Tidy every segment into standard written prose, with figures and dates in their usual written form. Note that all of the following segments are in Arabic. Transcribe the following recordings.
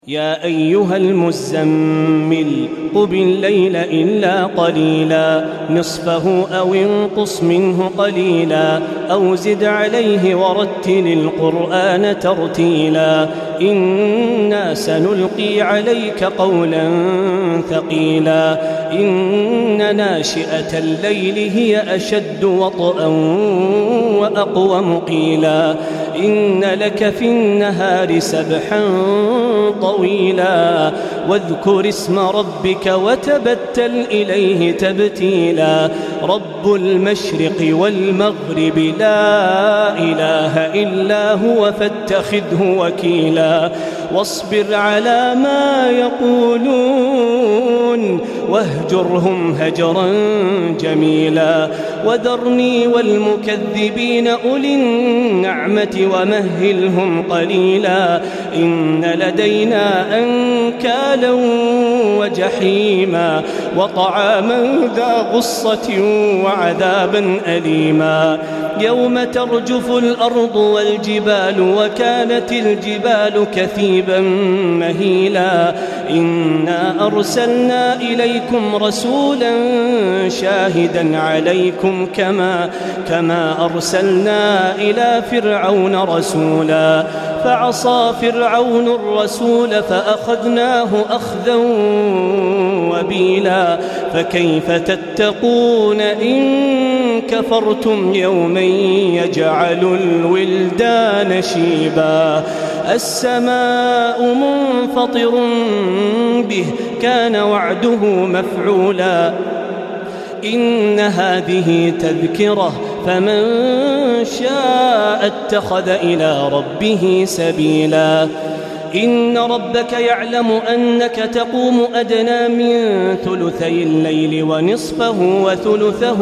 يا أيها المزمل قم الليل إلا قليلا نصفه أو انقص منه قليلا أو زد عليه ورتل القرآن ترتيلا إنا سنلقي عليك قولا ثقيلا إن ناشئة الليل هي أشد وطئا وأقوم قيلا إن لك في النهار سبحا طويلا واذكر اسم ربك وتبتل إليه تبتيلا رب المشرق والمغرب لا إله إلا هو فاتخذه وكيلا واصبر على ما يقولون واهجرهم هجرا جميلا وذرني والمكذبين أولي النعمة ومهلهم قليلا إن لدينا أنكالا وجحيما وطعاما ذا غصة وعذابا أليما يوم ترجف الأرض والجبال وكانت الجبال كثيبا مهيلا إنا أرسلنا إليكم رسولا شاهدا عليكم كما أرسلنا إلى فرعون رسولا فعصى فرعون الرسول فأخذناه أخذا وبيلا فكيف تتقون إن كفرتم يوما يجعل الولدان شيبا السماء منفطر به كان وعده مفعولا إن هذه تذكرة فمن شاء اتخذ إلى ربه سبيلا إن ربك يعلم أنك تقوم أدنى من ثلثي الليل ونصفه وثلثه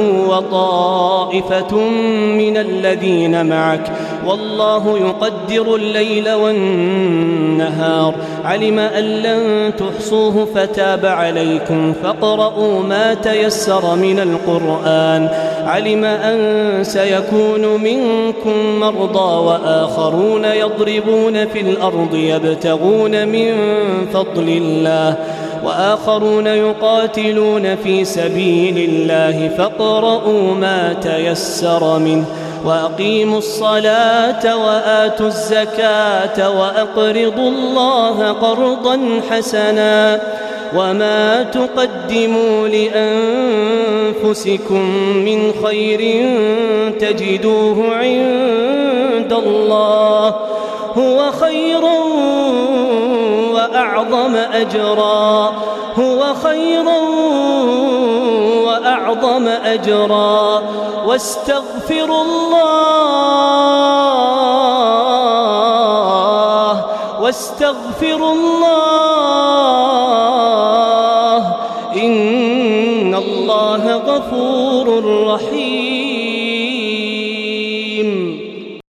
وطائفة من الذين معك والله يقدر الليل والنهار علم أن لن تحصوه فتاب عليكم فاقرؤوا ما تيسر من القرآن علم أن سيكون منكم مرضى وآخرون يضربون في الأرض يبتغون من فضل الله وآخرون يقاتلون في سبيل الله فاقرؤوا ما تيسر منه وأقيموا الصلاة وآتوا الزكاة وأقرضوا الله قرضا حسنا وما تقدموا لأنفسكم من خير تجدوه عند الله هو خيرا وأعظم أجرا واستغفروا الله إن الله غفور رحيم